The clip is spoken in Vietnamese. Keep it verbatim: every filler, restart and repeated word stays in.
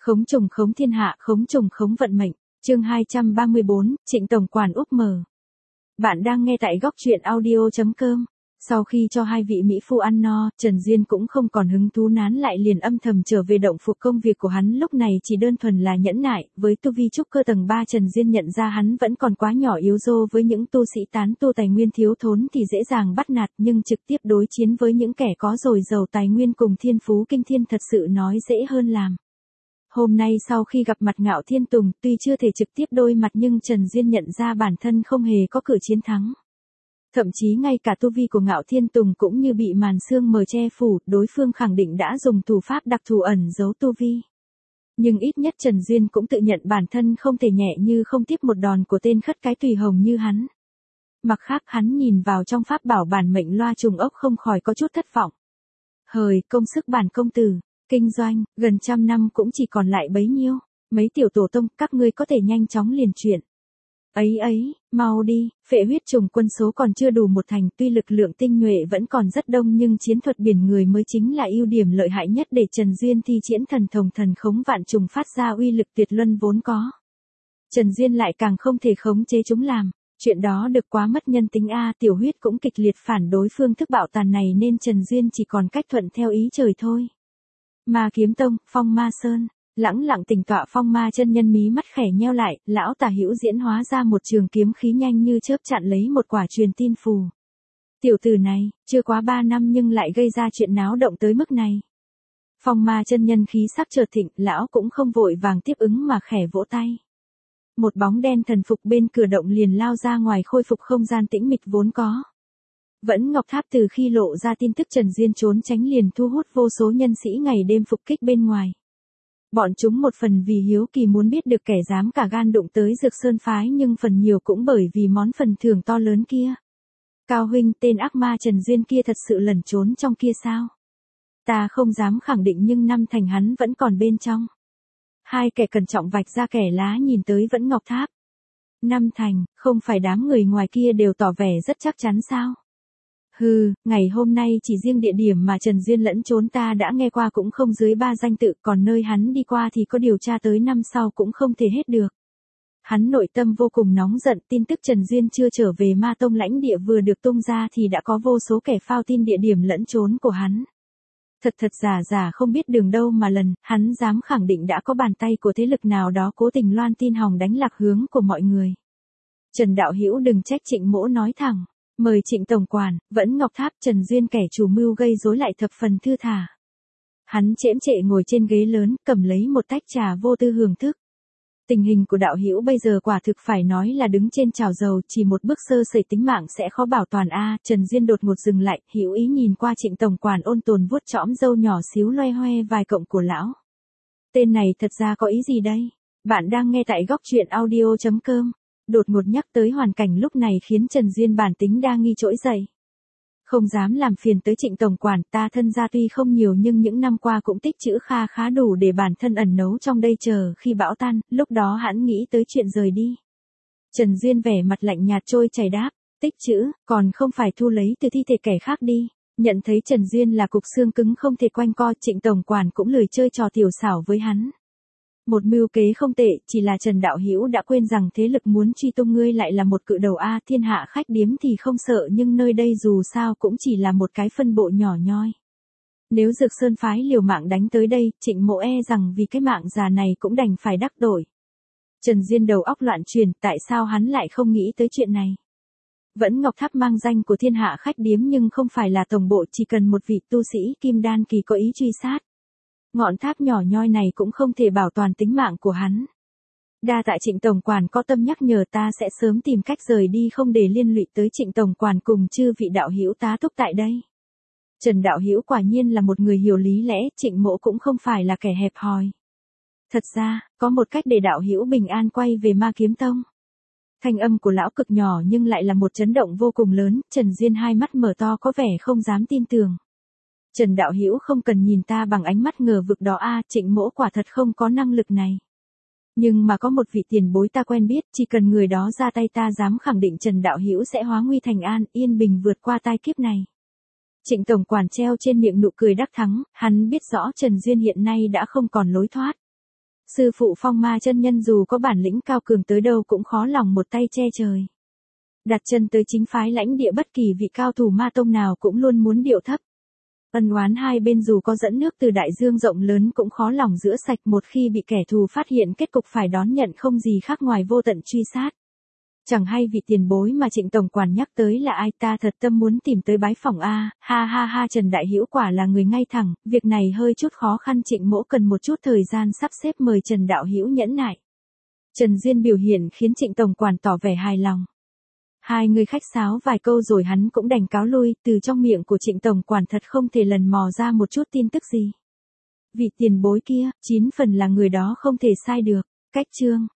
Khống trùng khống thiên hạ, khống trùng khống vận mệnh. Chương hai trăm ba mươi bốn, Trịnh tổng quản úp mở. Bạn đang nghe tại góc truyện audio chấm com. Sau khi cho hai vị mỹ phu ăn no, Trần Diên cũng không còn hứng thú nán lại, liền âm thầm trở về động phục. Công việc của hắn lúc này chỉ đơn thuần là nhẫn nại, với tu vi trúc cơ tầng ba Trần Diên nhận ra hắn vẫn còn quá nhỏ yếu dô, với những tu sĩ tán tu tài nguyên thiếu thốn thì dễ dàng bắt nạt, nhưng trực tiếp đối chiến với những kẻ có dồi dào tài nguyên cùng thiên phú kinh thiên thật sự nói dễ hơn làm. Hôm nay sau khi gặp mặt Ngạo Thiên Tùng, tuy chưa thể trực tiếp đôi mặt nhưng Trần Diên nhận ra bản thân không hề có cử chiến thắng. Thậm chí ngay cả tu vi của Ngạo Thiên Tùng cũng như bị màn sương mờ che phủ, đối phương khẳng định đã dùng thủ pháp đặc thù ẩn giấu tu vi. Nhưng ít nhất Trần Diên cũng tự nhận bản thân không thể nhẹ như không tiếp một đòn của tên khất cái tùy hồng như hắn. Mặt khác hắn nhìn vào trong pháp bảo bản mệnh loa trùng ốc không khỏi có chút thất vọng. Hời, công sức bản công tử. Kinh doanh, gần trăm năm cũng chỉ còn lại bấy nhiêu. Mấy tiểu tổ tông, các ngươi có thể nhanh chóng liền chuyện. Ấy ấy, mau đi, phệ huyết trùng quân số còn chưa đủ một thành, tuy lực lượng tinh nhuệ vẫn còn rất đông nhưng chiến thuật biển người mới chính là ưu điểm lợi hại nhất để Trần Diên thi triển thần thông thần khống vạn trùng phát ra uy lực tuyệt luân vốn có. Trần Diên lại càng không thể khống chế chúng làm. Chuyện đó được quá mất nhân tính a, tiểu huyết cũng kịch liệt phản đối phương thức bạo tàn này nên Trần Diên chỉ còn cách thuận theo ý trời thôi. Ma Kiếm Tông, Phong Ma Sơn, lẳng lặng tỉnh tọa Phong Ma chân nhân mí mắt khẽ nheo lại, lão tả hữu diễn hóa ra một trường kiếm khí nhanh như chớp chặn lấy một quả truyền tin phù. Tiểu tử này, chưa quá ba năm nhưng lại gây ra chuyện náo động tới mức này. Phong Ma chân nhân khí sắc chợt thịnh, lão cũng không vội vàng tiếp ứng mà khẽ vỗ tay. Một bóng đen thần phục bên cửa động liền lao ra ngoài khôi phục không gian tĩnh mịch vốn có. Vẫn Ngọc Tháp từ khi lộ ra tin tức Trần Diên trốn tránh liền thu hút vô số nhân sĩ ngày đêm phục kích bên ngoài. Bọn chúng một phần vì hiếu kỳ muốn biết được kẻ dám cả gan đụng tới Dược Sơn phái, nhưng phần nhiều cũng bởi vì món phần thưởng to lớn kia. Cao huynh, tên ác ma Trần Diên kia thật sự lẩn trốn trong kia sao? Ta không dám khẳng định nhưng năm thành hắn vẫn còn bên trong. Hai kẻ cẩn trọng vạch ra kẻ lá nhìn tới Vẫn Ngọc Tháp. Năm thành, không phải đám người ngoài kia đều tỏ vẻ rất chắc chắn sao? Hừ, ngày hôm nay chỉ riêng địa điểm mà Trần Diên lẫn trốn ta đã nghe qua cũng không dưới ba danh tự, còn nơi hắn đi qua thì có điều tra tới năm sau cũng không thể hết được. Hắn nội tâm vô cùng nóng giận, tin tức Trần Diên chưa trở về Ma Tông lãnh địa vừa được tung ra thì đã có vô số kẻ phao tin địa điểm lẫn trốn của hắn. Thật thật giả giả không biết đường đâu mà lần, hắn dám khẳng định đã có bàn tay của thế lực nào đó cố tình loan tin hòng đánh lạc hướng của mọi người. Trần đạo hữu đừng trách Trịnh mỗ nói thẳng. Mời Trịnh tổng quản. Vẫn Ngọc Tháp. Trần Diên kẻ chủ mưu gây rối lại thập phần thư thả. Hắn chễm chệ ngồi trên ghế lớn, cầm lấy một tách trà vô tư hưởng thức. Tình hình của đạo hữu bây giờ quả thực phải nói là đứng trên chảo dầu, chỉ một bước sơ sẩy tính mạng sẽ khó bảo toàn a. Trần Diên đột ngột dừng lại, hữu ý nhìn qua Trịnh tổng quản ôn tồn vuốt chõm râu nhỏ xíu loe hoe vài cọng của lão. Tên này thật ra có ý gì đây? Bạn đang nghe tại góc truyện audio chấm com. Đột ngột nhắc tới hoàn cảnh lúc này khiến Trần Diên bản tính đa nghi trỗi dậy. Không dám làm phiền tới Trịnh tổng quản, ta thân gia tuy không nhiều nhưng những năm qua cũng tích trữ kha khá đủ để bản thân ẩn nấu trong đây chờ khi bão tan, lúc đó hắn nghĩ tới chuyện rời đi. Trần Diên vẻ mặt lạnh nhạt trôi chảy đáp, tích trữ, còn không phải thu lấy từ thi thể kẻ khác đi. Nhận thấy Trần Diên là cục xương cứng không thể quanh co, Trịnh tổng quản cũng lười chơi trò tiểu xảo với hắn. Một mưu kế không tệ, chỉ là Trần đạo hữu đã quên rằng thế lực muốn truy tung ngươi lại là một cự đầu a. Thiên hạ khách điếm thì không sợ nhưng nơi đây dù sao cũng chỉ là một cái phân bộ nhỏ nhoi. Nếu Dược Sơn phái liều mạng đánh tới đây, Trịnh mộ e rằng vì cái mạng già này cũng đành phải đắc tội. Trần Diên đầu óc loạn chuyển, tại sao hắn lại không nghĩ tới chuyện này? Vẫn Ngọc Tháp mang danh của thiên hạ khách điếm nhưng không phải là tổng bộ, chỉ cần một vị tu sĩ kim đan kỳ có ý truy sát. Ngọn tháp nhỏ nhoi này cũng không thể bảo toàn tính mạng của hắn. Đa tạ Trịnh tổng quản có tâm nhắc nhở, ta sẽ sớm tìm cách rời đi không để liên lụy tới Trịnh tổng quản cùng chư vị đạo hữu tá túc tại đây. Trần đạo hữu quả nhiên là một người hiểu lý lẽ, Trịnh mỗ cũng không phải là kẻ hẹp hòi. Thật ra, có một cách để đạo hữu bình an quay về Ma Kiếm Tông. Thanh âm của lão cực nhỏ nhưng lại là một chấn động vô cùng lớn, Trần Diên hai mắt mở to có vẻ không dám tin tưởng. Trần đạo hữu không cần nhìn ta bằng ánh mắt ngờ vực đó a, Trịnh mỗ quả thật không có năng lực này. Nhưng mà có một vị tiền bối ta quen biết, chỉ cần người đó ra tay ta dám khẳng định Trần đạo hữu sẽ hóa nguy thành an, yên bình vượt qua tai kiếp này. Trịnh tổng quản treo trên miệng nụ cười đắc thắng, hắn biết rõ Trần Diên hiện nay đã không còn lối thoát. Sư phụ Phong Ma chân nhân dù có bản lĩnh cao cường tới đâu cũng khó lòng một tay che trời. Đặt chân tới chính phái lãnh địa bất kỳ vị cao thủ ma tông nào cũng luôn muốn điệu thấp. Ân oán hai bên dù có dẫn nước từ đại dương rộng lớn cũng khó lòng rửa sạch, một khi bị kẻ thù phát hiện kết cục phải đón nhận không gì khác ngoài vô tận truy sát. Chẳng hay vị tiền bối mà Trịnh tổng quản nhắc tới là ai, ta thật tâm muốn tìm tới bái phỏng a. Ha ha ha, Trần Đại Hữu quả là người ngay thẳng, việc này hơi chút khó khăn, Trịnh mỗ cần một chút thời gian sắp xếp, mời Trần đạo hữu nhẫn nại. Trần Duyên biểu hiện khiến Trịnh tổng quản tỏ vẻ hài lòng. Hai người khách sáo vài câu rồi hắn cũng đành cáo lui, từ trong miệng của Trịnh tổng quản thật không thể lần mò ra một chút tin tức gì. Vị tiền bối kia, chín phần là người đó không thể sai được. Cách chương